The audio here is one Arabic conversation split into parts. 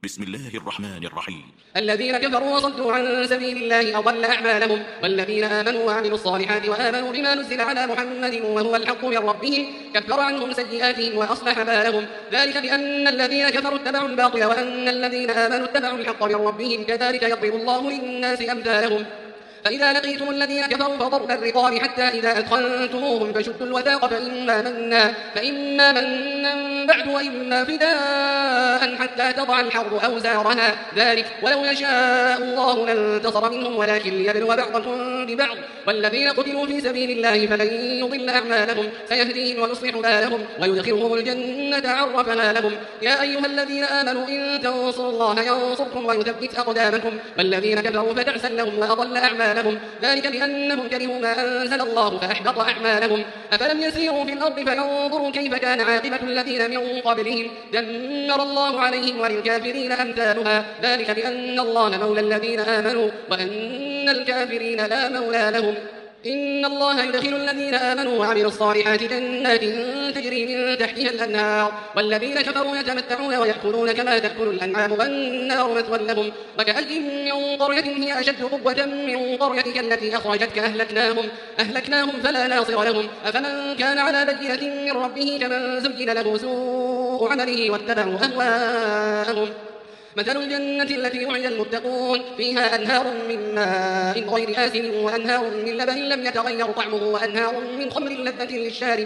بسم الله الرحمن الرحيم. الذين كفروا وصدوا عن سبيل الله أضل أعمالهم، والذين آمنوا وعملوا الصالحات وآمنوا بما نزل على محمد وهو الحق من ربهم كفر عنهم سيئاتهم وأصلح بالهم، ذلك بأن الذين كفروا اتبعوا الباطل وأن الذين آمنوا اتبعوا الحق من ربهم، كذلك يضرب الله للناس أمثالهم. فإذا لقيتم الذين كفروا فضرب الرقاب حتى إذا أثخنتموهم فشدوا الوثاق فإما منا بعد وإما فداء حتى تضع الحرب أوزارها، ذلك ولو يشاء الله لانتصر منهم ولكن ليبلو بعضكم ببعض، والذين قتلوا في سبيل الله فلن يضل أعمالهم سيهديهم ويصلح بالهم ويدخلهم الجنة عرفها لهم. يا أيها الذين آمنوا إن تنصروا الله ينصركم ويثبت أقدامكم، والذين كفروا فتعسا لهم وأضل أعمالهم، ذلك بأنهم كرهوا ما أنزل الله فأحبط أعمالهم. أفلم يسيروا في الأرض فينظروا كيف كان عاقبة الذين من قبلهم، دمر الله عليهم وللكافرين أمثالها، ذلك بأن الله مولى الذين آمنوا وأن الكافرين لا مولى لهم. إن الله يدخل الذين آمنوا وعملوا الصالحات جنات تجري من تحتها الأنهار، والذين كفروا يتمتعون ويأكلون كما تأكل الأنعام والنار مثوى لهم. وكأي من قرية هي أشد قوة من قريتك التي أخرجتك أهلكناهم فلا ناصر لهم. أفمن كان على بينة من ربه كمن زين له سوء عمله واتبعوا أهواءهم. مثل الجنة التي وعد المتقون فيها أنهار من ماء غير آسن وأنهار من لبن لم يتغير طعمه وأنهار من خمر لذة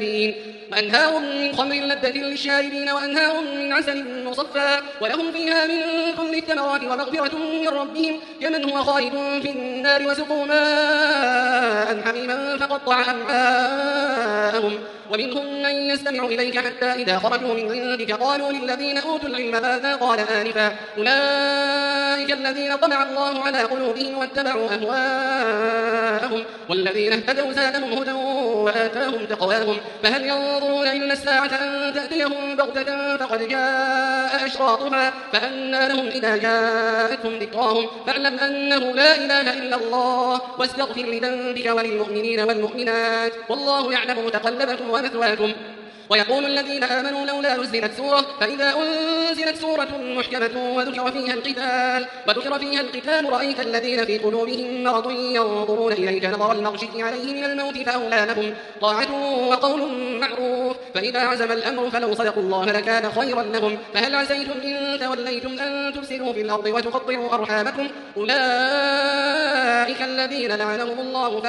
للشاربين وأنهار من عسل مصفى ولهم فيها من كل الثمرات ومغفرة من ربهم كمن هو خالد في النار وسقوا ماء حميما فقطع أمعاءهم. ومنهم من يستمع إليك حتى إذا خرجوا من عندك قالوا للذين أوتوا العلم ماذا قال آنفا، أولئك الذين طبع الله على قلوبهم واتبعوا أهواءهم، والذين اهتدوا زادهم هدى وآتاهم تقواهم. فهل ينظرون إلا الساعة أن تأتيهم بغتة فقد جاء أشراطها فأنى لهم إذا جاءتهم ذكراهم. فاعلم أنه لا إله إلا الله واستغفر لذنبك وللمؤمنين والمؤمنات، والله يعلم متقلبكم ومثواكم. ويقول الذين آمنوا لولا نزلت سورة، فإذا أنزلت سورة محكمة وذكر فيها القتال رأيت الذين في قلوبهم مرض ينظرون إليك نظر المغشي عليه من الموت فأولى لهم طاعة وقول معروف. فإذا عزم الأمر فلو صدقوا الله لكان خيرا لهم. فهل عسيتم إن توليتم أن تفسدوا في الأرض وتقطعوا أرحامكم، أولئك الذين لعنهم الله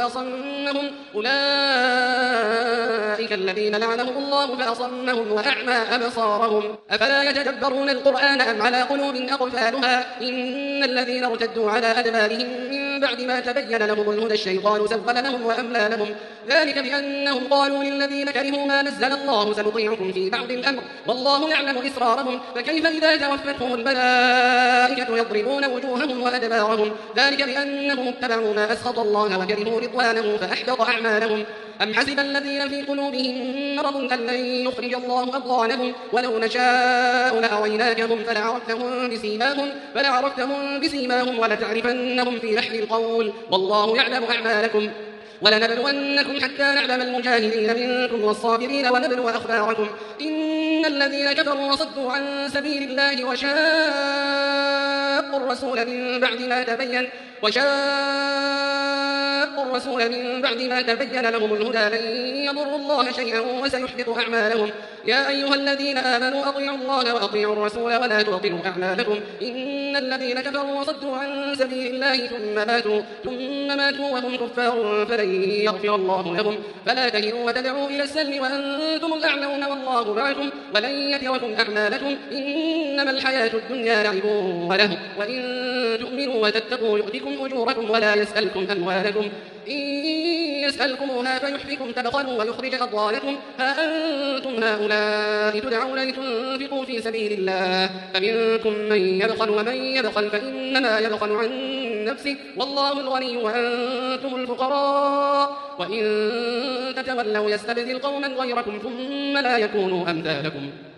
فأصمهم وأعمى أبصارهم. أفلا يتدبرون القرآن أم على قلوب أقفالها؟ إن الذين ارتدوا على أدبارهم من بعد ما تبين لهم الهدى الشيطان سول لهم وأملى لهم، ذلك بأنهم قالوا للذين كرهوا ما نزل الله سنطيعكم في بعض الأمر والله يعلم إسرارهم. فكيف إذا توفتهم الملائكة يضربون وجوههم وأدبارهم، ذلك بأنهم اتبعوا ما أسخط الله وكرهوا رضوانه فأحبط أعمالهم. أم حسب الذين في قلوبهم مرض أن لن يخرج الله أضغانهم، ولو نشاء لأريناكهم فلعرفتهم بسيماهم ولتعرفنهم في لحن القول، والله يعلم أعمالكم. ولنبلونكم حتى نعلم المجاهدين منكم والصابرين ونبلو أخباركم. إن الذين كفروا وصدوا عن سبيل الله وشاقوا الرسول من بعد ما تبين لهم الهدى لن يضروا الله شيئا وسيحبط أعمالهم. يا أيها الذين آمنوا أطيعوا الله وأطيعوا الرسول ولا تبطلوا أعمالكم. إن الذين كفروا وصدوا عن سبيل الله ثم ماتوا وهم كفار فلن يغفر الله لهم. فلا تهنوا وتدعوا إلى السلم وأنتم الأعلون والله معكم ولن يتركم أعمالكم. إنما الحياة الدنيا لعب ولهو، وإن تؤمنوا وتتقوا يؤتكم أجوركم ولا يسألكم أموالكم. إن يسألكموها فيحفكم تبخلوا ويخرج أضغانكم. ها أنتم هؤلاء تدعون لتنفقوا في سبيل الله فمنكم من يبخل، ومن يبخل فإنما يبخل عن نفسه والله الغني وأنتم الفقراء. وإن تتولوا يستبدل قوما غيركم ثم لا يكونوا أمثالكم.